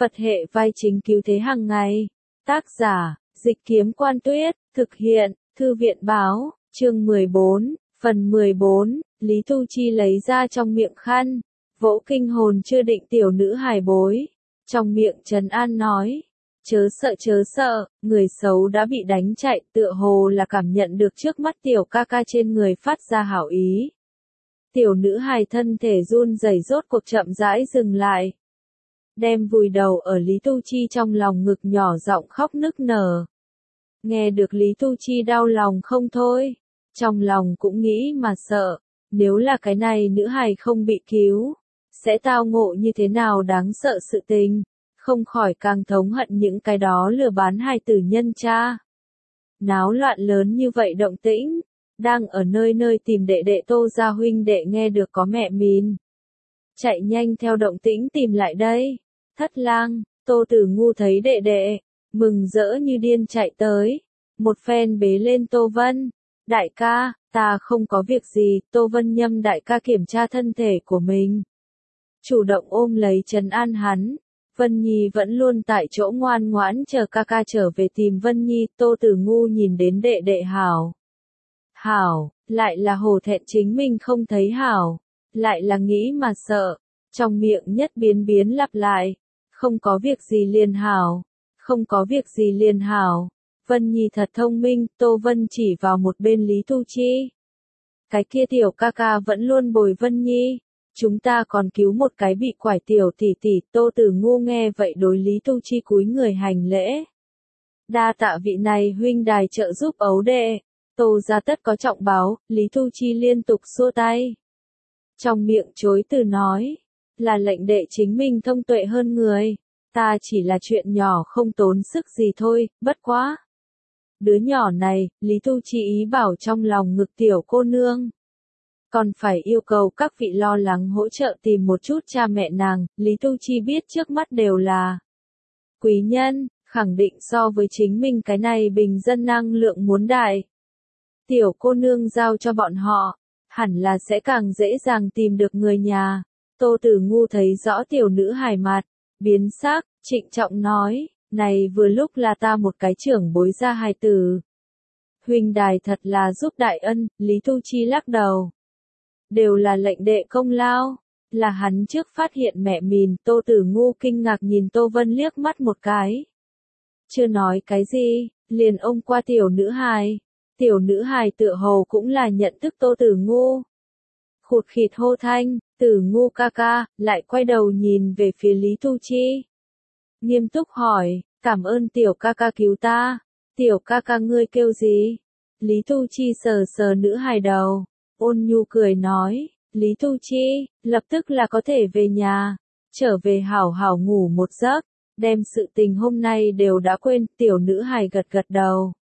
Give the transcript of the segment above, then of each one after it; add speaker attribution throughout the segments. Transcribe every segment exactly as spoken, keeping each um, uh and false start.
Speaker 1: Phật hệ vai chính cứu thế hàng ngày. Tác giả, Dịch Kiếm Quan Tuyết, thực hiện, Thư viện Báo, chương mười bốn, phần mười bốn, Lý Tu Chi lấy ra trong miệng khăn, vỗ kinh hồn chưa định tiểu nữ hài bối, trong miệng trấn an nói, chớ sợ chớ sợ, người xấu đã bị đánh chạy, tựa hồ là cảm nhận được trước mắt tiểu ca ca trên người phát ra hảo ý. Tiểu nữ hài thân thể run rẩy rốt cuộc chậm rãi dừng lại. Đem vùi đầu ở Lý Tu Chi trong lòng ngực nhỏ giọng khóc nức nở. Nghe được Lý Tu Chi đau lòng không thôi, trong lòng cũng nghĩ mà sợ, nếu là cái này nữ hài không bị cứu, sẽ tao ngộ như thế nào đáng sợ sự tình, không khỏi càng thống hận những cái đó lừa bán hài tử nhân cha. Náo loạn lớn như vậy động tĩnh, đang ở nơi nơi tìm đệ đệ Tô gia huynh đệ nghe được có mẹ mình. Chạy nhanh theo động tĩnh tìm lại đây. Thất lang, Tô Tử Ngu thấy đệ đệ, mừng rỡ như điên chạy tới, một phen bế lên Tô Vân. Đại ca, ta không có việc gì, Tô Vân nhâm đại ca kiểm tra thân thể của mình. Chủ động ôm lấy trấn an hắn. Vân Nhi vẫn luôn tại chỗ ngoan ngoãn chờ ca ca trở về tìm Vân Nhi. Tô Tử Ngu nhìn đến đệ đệ hảo. Hảo, lại là hổ thẹn chính mình không thấy hảo, lại là nghĩ mà sợ, trong miệng nhất biến biến lặp lại, không có việc gì liền hảo, không có việc gì liền hảo. Vân Nhi thật thông minh, Tô Vân chỉ vào một bên Lý Tu Chi. Cái kia tiểu ca ca vẫn luôn bồi Vân Nhi, chúng ta còn cứu một cái bị quải tiểu tỷ tỷ. Tô Tử Ngu nghe vậy đối Lý Tu Chi cúi người hành lễ. Đa tạ vị này huynh đài trợ giúp ấu đệ. Tô gia tất có trọng báo. Lý Tu Chi liên tục xua tay. Trong miệng chối từ nói, là lệnh đệ chính mình thông tuệ hơn người, ta chỉ là chuyện nhỏ không tốn sức gì thôi, bất quá. Đứa nhỏ này, Lý Tu Chi ý bảo trong lòng ngực tiểu cô nương. Còn phải yêu cầu các vị lo lắng hỗ trợ tìm một chút cha mẹ nàng. Lý Tu Chi biết trước mắt đều là quý nhân, khẳng định so với chính mình cái này bình dân năng lượng muốn đại. Tiểu cô nương giao cho bọn họ, hẳn là sẽ càng dễ dàng tìm được người nhà. Tô Tử Ngu thấy rõ tiểu nữ hài mặt, biến sắc, trịnh trọng nói, này vừa lúc là ta một cái trưởng bối gia hài tử. Huynh đài thật là giúp đại ân. Lý Tu Chi lắc đầu. Đều là lệnh đệ công lao, là hắn trước phát hiện mẹ mình. Tô Tử Ngu kinh ngạc nhìn Tô Vân liếc mắt một cái. Chưa nói cái gì, liền ôm qua tiểu nữ hài. Tiểu nữ hài tựa hồ cũng là nhận thức Tô Tử Ngu. Khụt khịt hô thanh, Tử Ngu ca ca, lại quay đầu nhìn về phía Lý Tu Chi. Nghiêm túc hỏi, cảm ơn tiểu ca ca cứu ta. Tiểu ca ca ngươi kêu gì? Lý Tu Chi sờ sờ nữ hài đầu, ôn nhu cười nói, Lý Tu Chi, lập tức là có thể về nhà, trở về hảo hảo ngủ một giấc, đem sự tình hôm nay đều đã quên. Tiểu nữ hài gật gật đầu.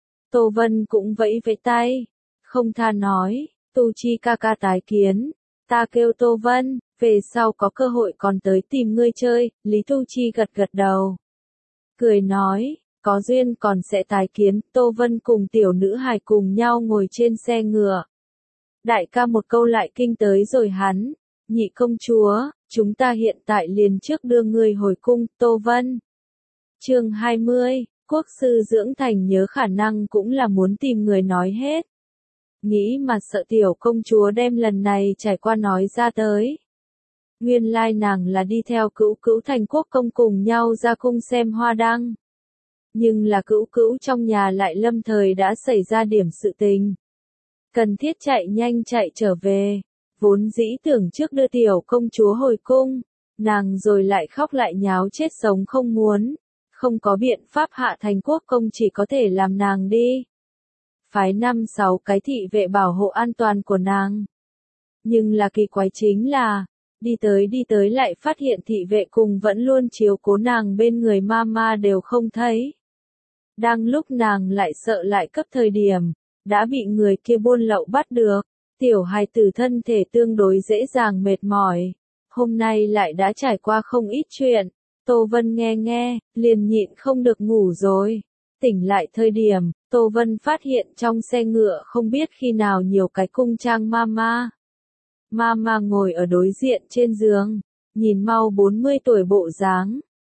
Speaker 1: Tô Vân cũng vẫy vẫy tay, không tha nói, Tu Chi ca ca tái kiến, ta kêu Tô Vân, về sau có cơ hội còn tới tìm ngươi chơi. Lý Tu Chi gật gật đầu, cười nói, có duyên còn sẽ tái kiến. Tô Vân cùng tiểu nữ hài cùng nhau ngồi trên xe ngựa. Đại ca một câu lại kinh tới rồi hắn, nhị công chúa, chúng ta hiện tại liền trước đưa ngươi hồi cung. Tô Vân. Chương hai mươi, quốc sư dưỡng thành nhớ khả năng cũng là muốn tìm người nói hết. Nghĩ mà sợ tiểu công chúa đem lần này trải qua nói ra tới. Nguyên lai nàng là đi theo cữu cữu thành quốc công cùng nhau ra cung xem hoa đăng. Nhưng là cữu cữu trong nhà lại lâm thời đã xảy ra điểm sự tình. Cần thiết chạy nhanh chạy trở về. Vốn dĩ tưởng trước đưa tiểu công chúa hồi cung, nàng rồi lại khóc lại nháo chết sống không muốn. Không có biện pháp hạ thành quốc công chỉ có thể làm nàng đi. Phái năm sáu cái thị vệ bảo hộ an toàn của nàng. Nhưng là kỳ quái chính là, đi tới đi tới lại phát hiện thị vệ cùng vẫn luôn chiếu cố nàng bên người mama đều không thấy. Đang lúc nàng lại sợ lại cấp thời điểm, đã bị người kia buôn lậu bắt được. Tiểu hài tử thân thể tương đối dễ dàng mệt mỏi. Hôm nay lại đã trải qua không ít chuyện. Tô Vân nghe nghe, liền nhịn không được ngủ rồi. Tỉnh lại thời điểm, Tô Vân phát hiện trong xe ngựa không biết khi nào nhiều cái cung trang mama. Mama ngồi ở đối diện trên giường, nhìn mau bốn mươi tuổi bộ dáng,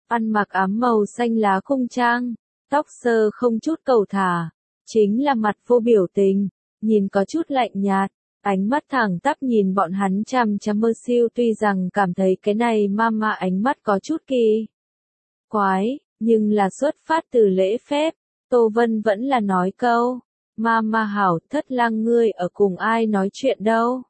Speaker 1: ăn mặc áo màu xanh lá cung trang, tóc sơ không chút cầu thả, chính là mặt vô biểu tình, nhìn có chút lạnh nhạt, ánh mắt thẳng tắp nhìn bọn hắn chằm chằm Mơ Siêu, tuy rằng cảm thấy cái này mama ánh mắt có chút kỳ quái, nhưng là xuất phát từ lễ phép, Tô Vân vẫn là nói câu, mama hảo, Thất Lang ngươi ở cùng ai nói chuyện đâu?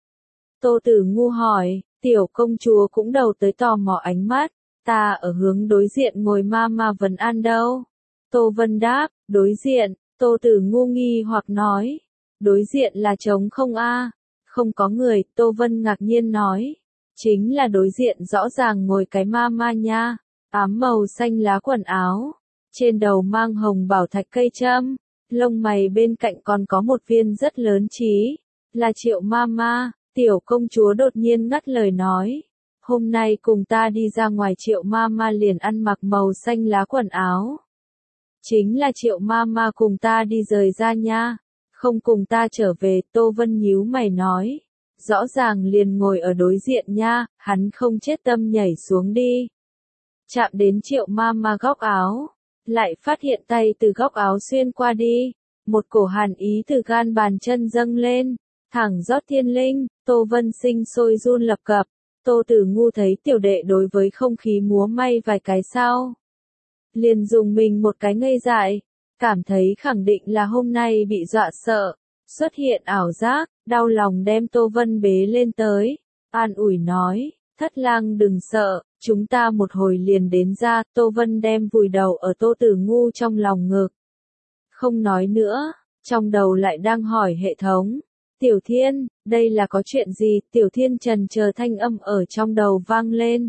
Speaker 1: Tô Tử Ngu hỏi, tiểu công chúa cũng đầu tới tò mò ánh mắt, ta ở hướng đối diện ngồi mama vấn an đâu? Tô Vân đáp, đối diện. Tô Tử Ngu nghi hoặc nói, đối diện là trống không a? Không có người. Tô Vân ngạc nhiên nói, chính là đối diện rõ ràng ngồi cái mama nha, ám màu xanh lá quần áo, trên đầu mang hồng bảo thạch cây châm, lông mày bên cạnh còn có một viên rất lớn trí, là Triệu mama. Tiểu công chúa đột nhiên ngắt lời nói, hôm nay cùng ta đi ra ngoài. Triệu mama liền ăn mặc màu xanh lá quần áo. Chính là Triệu mama cùng ta đi rời ra nha, không cùng ta trở về. Tô Vân nhíu mày nói, rõ ràng liền ngồi ở đối diện nha, hắn không chết tâm nhảy xuống đi. Chạm đến Triệu mama góc áo, lại phát hiện tay từ góc áo xuyên qua đi, một cổ hàn ý từ gan bàn chân dâng lên, thẳng rót thiên linh. Tô Vân sinh sôi run lập cập. Tô Tử Ngu thấy tiểu đệ đối với không khí múa may vài cái sau, liền dùng mình một cái ngây dại, cảm thấy khẳng định là hôm nay bị dọa sợ, xuất hiện ảo giác, đau lòng đem Tô Vân bế lên tới, an ủi nói, Thất Lang đừng sợ, chúng ta một hồi liền đến ra. Tô Vân đem vùi đầu ở Tô Tử Ngu trong lòng ngực, không nói nữa, trong đầu lại đang hỏi hệ thống. Tiểu Thiên, đây là có chuyện gì? Tiểu Thiên trần chờ thanh âm ở trong đầu vang lên.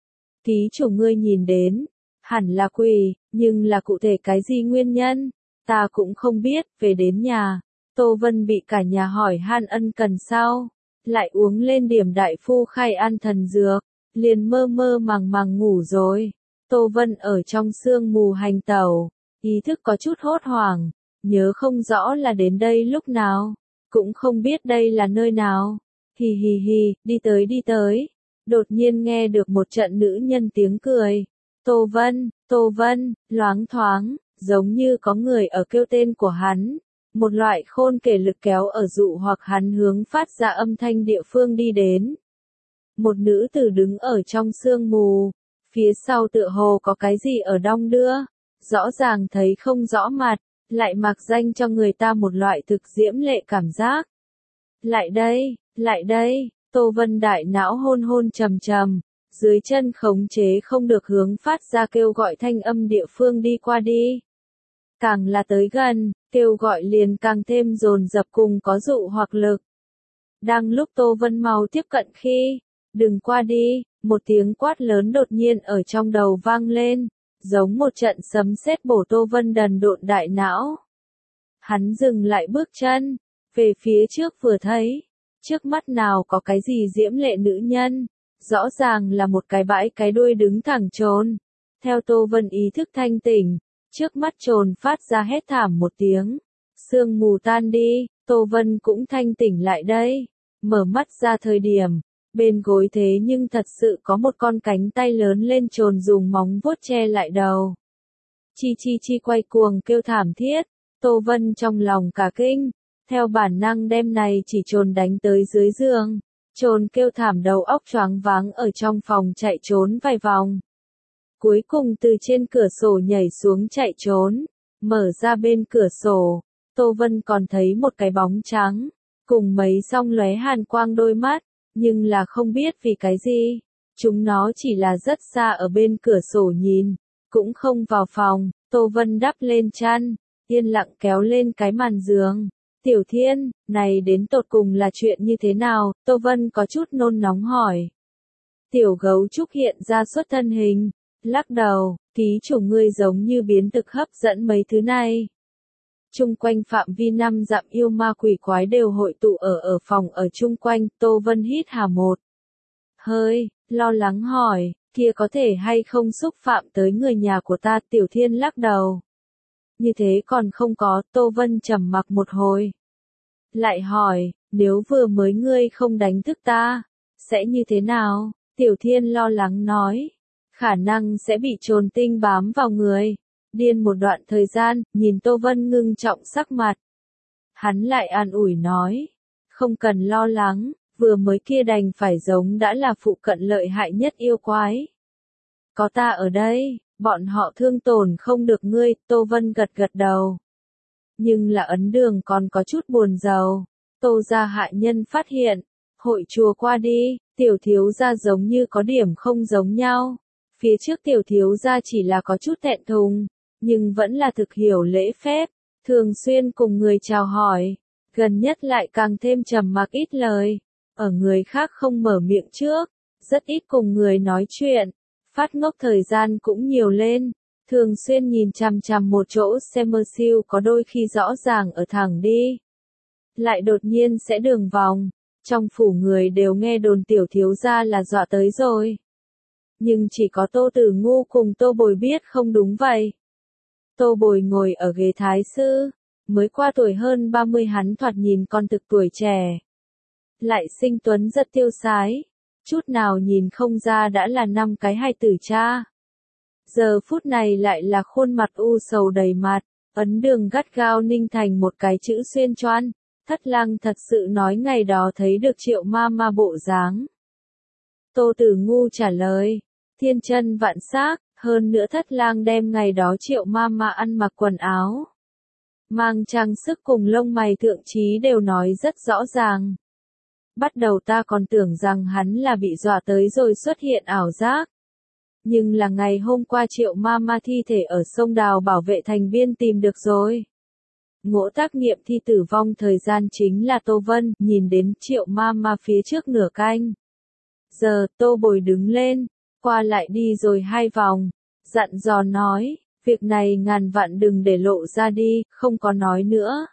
Speaker 1: Ký chủ ngươi nhìn đến, hẳn là quỷ, nhưng là cụ thể cái gì nguyên nhân, ta cũng không biết. Về đến nhà, Tô Vân bị cả nhà hỏi han ân cần sau, lại uống lên điểm đại phu khai an thần dược, liền mơ mơ màng màng ngủ rồi. Tô Vân ở trong sương mù hành tẩu, ý thức có chút hốt hoảng, nhớ không rõ là đến đây lúc nào, cũng không biết đây là nơi nào. Hì hì hì, đi tới đi tới. Đột nhiên nghe được một trận nữ nhân tiếng cười. Tô Vân, Tô Vân, loáng thoáng, giống như có người ở kêu tên của hắn. Một loại khôn kể lực kéo ở dụ hoặc hắn hướng phát ra âm thanh địa phương đi đến. Một nữ tử đứng ở trong sương mù, phía sau tựa hồ có cái gì ở đong đưa, rõ ràng thấy không rõ mặt, lại mặc danh cho người ta một loại thực diễm lệ cảm giác. Lại đây, lại đây, Tô Vân đại não hôn hôn trầm trầm, dưới chân khống chế không được hướng phát ra kêu gọi thanh âm địa phương đi qua đi. Càng là tới gần, kêu gọi liền càng thêm dồn dập cùng có dụ hoặc lực. Đang lúc Tô Vân mau tiếp cận khi, đừng qua đi, một tiếng quát lớn đột nhiên ở trong đầu vang lên, giống một trận sấm sét bổ Tô Vân đần độn đại não. Hắn dừng lại bước chân, về phía trước vừa thấy, trước mắt nào có cái gì diễm lệ nữ nhân, rõ ràng là một cái bãi cái đuôi đứng thẳng trồn. Theo Tô Vân ý thức thanh tỉnh, trước mắt trồn phát ra hét thảm một tiếng, sương mù tan đi, Tô Vân cũng thanh tỉnh lại đây, mở mắt ra thời điểm, bên gối thế nhưng thật sự có một con cánh tay lớn lên trồn dùng móng vuốt che lại đầu. Chi chi chi quay cuồng kêu thảm thiết, Tô Vân trong lòng cả kinh, theo bản năng đem này chỉ trồn đánh tới dưới giường, trồn kêu thảm đầu óc choáng váng ở trong phòng chạy trốn vài vòng. Cuối cùng từ trên cửa sổ nhảy xuống chạy trốn, mở ra bên cửa sổ, Tô Vân còn thấy một cái bóng trắng, cùng mấy song lóe hàn quang đôi mắt, nhưng là không biết vì cái gì, chúng nó chỉ là rất xa ở bên cửa sổ nhìn, cũng không vào phòng. Tô Vân đắp lên chăn, yên lặng kéo lên cái màn giường. Tiểu Thiên, này đến tột cùng là chuyện như thế nào? Tô Vân có chút nôn nóng hỏi. Tiểu gấu trúc hiện ra xuất thân hình, lắc đầu, ký chủ ngươi giống như biến thực hấp dẫn mấy thứ này. Chung quanh phạm vi năm dặm yêu ma quỷ quái đều hội tụ ở ở phòng ở chung quanh. Tô Vân hít hà một hơi, lo lắng hỏi, kia có thể hay không xúc phạm tới người nhà của ta? Tiểu Thiên lắc đầu. Như thế còn không có. Tô Vân trầm mặc một hồi, lại hỏi, nếu vừa mới ngươi không đánh thức ta, sẽ như thế nào? Tiểu Thiên lo lắng nói, khả năng sẽ bị trồn tinh bám vào người. Điên một đoạn thời gian, nhìn Tô Vân ngưng trọng sắc mặt. Hắn lại an ủi nói, không cần lo lắng, vừa mới kia đành phải giống đã là phụ cận lợi hại nhất yêu quái. Có ta ở đây, bọn họ thương tổn không được ngươi, Tô Vân gật gật đầu. Nhưng là ấn đường còn có chút buồn rầu. Tô gia hại nhân phát hiện, hội chùa qua đi, tiểu thiếu gia giống như có điểm không giống nhau. Phía trước tiểu thiếu gia chỉ là có chút thẹn thùng, nhưng vẫn là thực hiểu lễ phép, thường xuyên cùng người chào hỏi, gần nhất lại càng thêm trầm mặc ít lời, ở người khác không mở miệng trước, rất ít cùng người nói chuyện, phát ngốc thời gian cũng nhiều lên, thường xuyên nhìn chằm chằm một chỗ xem mơ siêu có đôi khi rõ ràng ở thẳng đi, lại đột nhiên sẽ đường vòng, trong phủ người đều nghe đồn tiểu thiếu gia là dọa tới rồi. Nhưng chỉ có Tô Tử Ngu cùng Tô Bồi biết không đúng vậy. Tô Bồi ngồi ở ghế thái sư, mới qua tuổi hơn ba mươi hắn thoạt nhìn còn thực tuổi trẻ. Lại sinh tuấn rất tiêu sái, chút nào nhìn không ra đã là năm cái hai tử cha. Giờ phút này lại là khuôn mặt u sầu đầy mặt, ấn đường gắt gao ninh thành một cái chữ xuyên choan. Thất Lang thật sự nói ngày đó thấy được Triệu ma ma bộ dáng. Tô Tử Ngu trả lời, thiên chân vạn xác, hơn nữa Thất Lang đem ngày đó Triệu ma ma ăn mặc quần áo, mang trang sức cùng lông mày thượng trí đều nói rất rõ ràng. Bắt đầu ta còn tưởng rằng hắn là bị dọa tới rồi xuất hiện ảo giác. Nhưng là ngày hôm qua Triệu ma ma thi thể ở sông Đào bảo vệ thành biên tìm được rồi. Ngỗ tác nghiệm thi tử vong thời gian chính là Tô Vân, nhìn đến Triệu ma ma phía trước nửa canh. Giờ, Tô Bồi đứng lên, qua lại đi rồi hai vòng, dặn dò nói, việc này ngàn vạn đừng để lộ ra đi, không có nói nữa.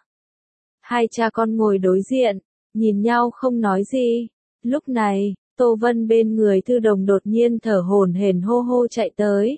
Speaker 1: Hai cha con ngồi đối diện, nhìn nhau không nói gì. Lúc này, Tô Vân bên người Thư Đồng đột nhiên thở hổn hển hô hô chạy tới.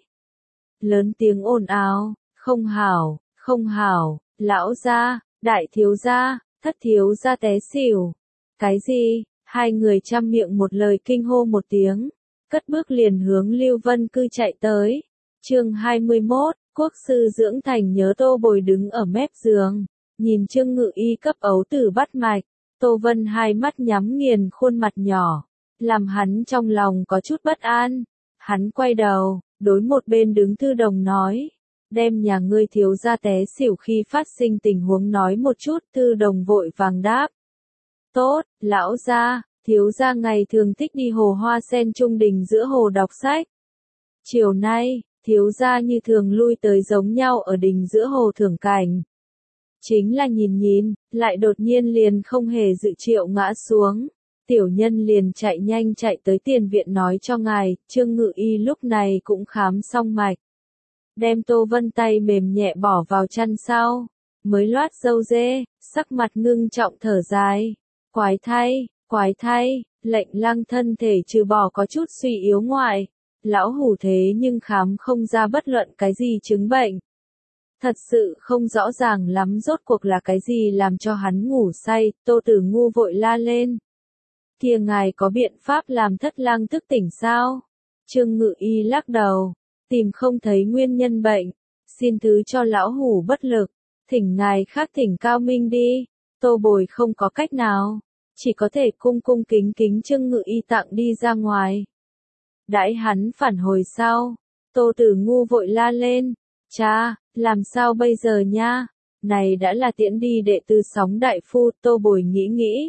Speaker 1: Lớn tiếng ồn ào, không hảo, không hảo, lão gia, đại thiếu gia, thất thiếu gia té xỉu. Cái gì? Hai người chăm miệng một lời kinh hô một tiếng, cất bước liền hướng Lưu Vân Cư chạy tới. Chương hai mươi mốt, quốc sư dưỡng thành nhớ Tô Bồi đứng ở mép giường, nhìn Trương Ngự Y cấp ấu tử bắt mạch, Tô Vân hai mắt nhắm nghiền khuôn mặt nhỏ, làm hắn trong lòng có chút bất an. Hắn quay đầu, đối một bên đứng Thư Đồng nói, đem nhà ngươi thiếu gia té xỉu khi phát sinh tình huống nói một chút. Thư Đồng vội vàng đáp, tốt, lão gia, thiếu gia ngày thường thích đi hồ hoa sen trung đình giữa hồ đọc sách. Chiều nay, thiếu gia như thường lui tới giống nhau ở đình giữa hồ thưởng cảnh. Chính là nhìn nhìn, lại đột nhiên liền không hề dự triệu ngã xuống. Tiểu nhân liền chạy nhanh chạy tới tiền viện nói cho ngài, Trương Ngự Y lúc này cũng khám xong mạch. Đem Tô Vân tay mềm nhẹ bỏ vào chăn sau, mới loát râu dê, sắc mặt ngưng trọng thở dài. Quái thay, quái thay, lệnh Lăng thân thể trừ bỏ có chút suy yếu ngoại, lão hủ thế nhưng khám không ra bất luận cái gì chứng bệnh. Thật sự không rõ ràng lắm rốt cuộc là cái gì làm cho hắn ngủ say. Tô Tử Ngu vội la lên, kia ngài có biện pháp làm Thất Lang thức tỉnh sao? Trương Ngự Y lắc đầu, tìm không thấy nguyên nhân bệnh, xin thứ cho lão hủ bất lực, thỉnh ngài khác thỉnh cao minh đi. Tô Bồi không có cách nào, chỉ có thể cung cung kính kính Trương Ngự Y tặng đi ra ngoài. Đãi hắn phản hồi sau, Tô Tử Ngu vội la lên, cha, làm sao bây giờ nha? Này đã là tiễn đi đệ tử Sóng đại phu. Tô Bồi nghĩ nghĩ,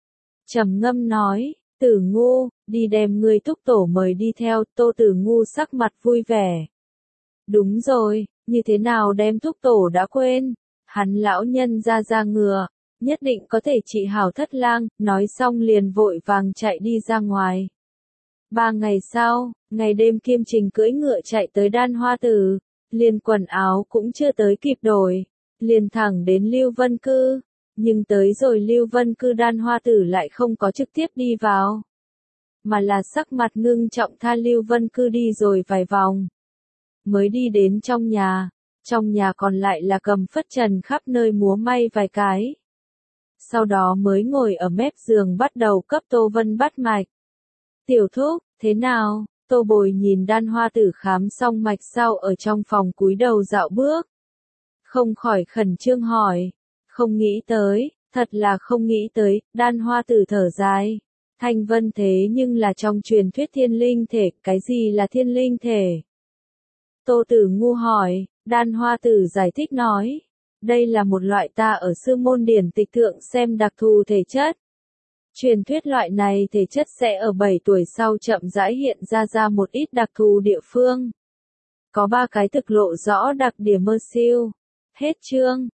Speaker 1: trầm ngâm nói, Tử Ngu, đi đem người thúc tổ mời đi theo. Tô Tử Ngu sắc mặt vui vẻ. Đúng rồi, như thế nào đem thúc tổ đã quên? Hắn lão nhân ra ra ngừa, nhất định có thể trị hảo Thất Lang. Nói xong liền vội vàng chạy đi ra ngoài. Ba ngày sau, ngày đêm kiêm trình cưỡi ngựa chạy tới Đan Hoa Tử, liền quần áo cũng chưa tới kịp đổi, liền thẳng đến Lưu Vân Cư. Nhưng tới rồi Lưu Vân Cư Đan Hoa Tử lại không có trực tiếp đi vào, mà là sắc mặt ngưng trọng tha Lưu Vân Cư đi rồi vài vòng. Mới đi đến trong nhà, trong nhà còn lại là cầm phất trần khắp nơi múa may vài cái. Sau đó mới ngồi ở mép giường bắt đầu cấp Tô Vân bắt mạch. Tiểu thúc, thế nào? Tô Bồi nhìn Đan Hoa Tử khám xong mạch sau ở trong phòng cúi đầu dạo bước. Không khỏi khẩn trương hỏi. Không nghĩ tới, thật là không nghĩ tới, Đan Hoa Tử thở dài. Thanh Vân thế nhưng là trong truyền thuyết thiên linh thể, cái gì là thiên linh thể? Tô Tử Ngu hỏi, Đan Hoa Tử giải thích nói. Đây là một loại ta ở sư môn điển tịch thượng xem đặc thù thể chất. Truyền thuyết loại này thể chất sẽ ở bảy tuổi sau chậm rãi hiện ra ra một ít đặc thù địa phương. Có ba cái thực lộ rõ đặc điểm mơ siêu. Hết chương.